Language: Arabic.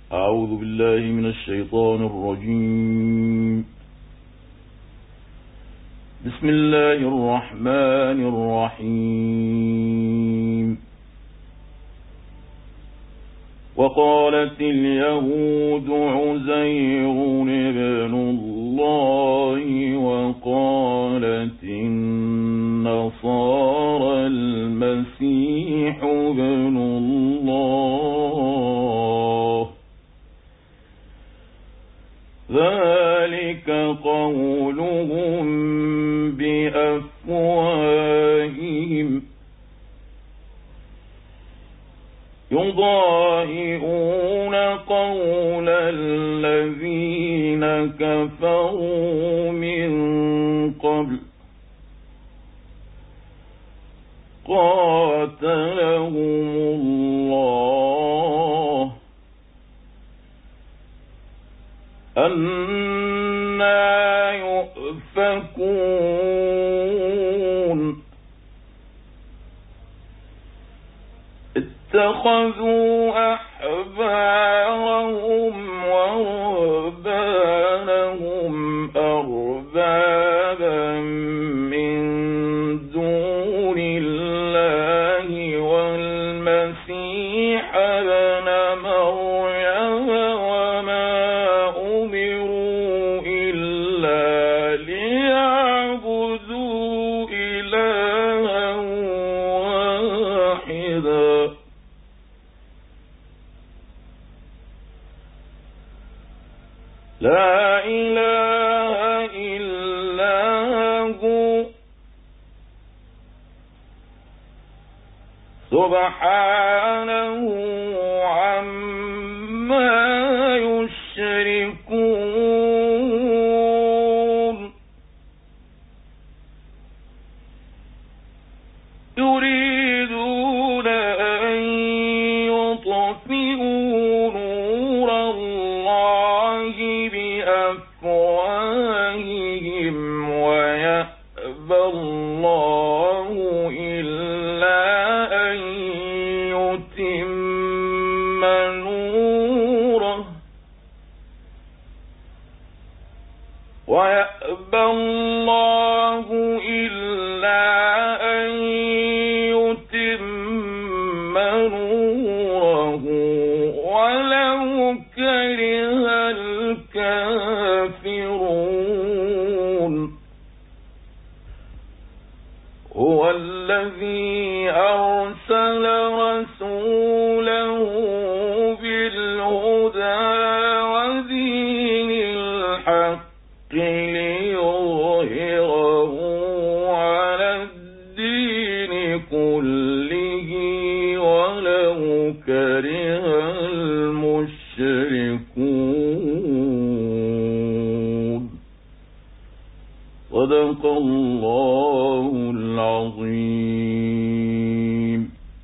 أعوذ بالله من الشيطان الرجيم. بسم الله الرحمن الرحيم. وقالت اليهود عزير ابن الله وقالت النصارى المسيح ابن الله ذلك قولهم بأفواههم يضاهئون قول الذين كفروا من قبل قاتلهم الله أنى يؤفكون اتخذوا أحبارهم ورهبانهم أربابا من دون الله والمسيح ابن مريم وما أمروا إلا ليعبدوا إلها واحدا لا إله إلا هو سبحانه عما يشركون يريدون أن يطفئوا نور الله بأفواههم ويأبى الله إلا أن يتم نوره ويأبى الله إلا أن يتم نوره ولو كره الكافرون هو الذي أرسل رسوله بالهدى ودين الحق ليظهره على الدين كله ولو كره المشركون صدق الله العظيم.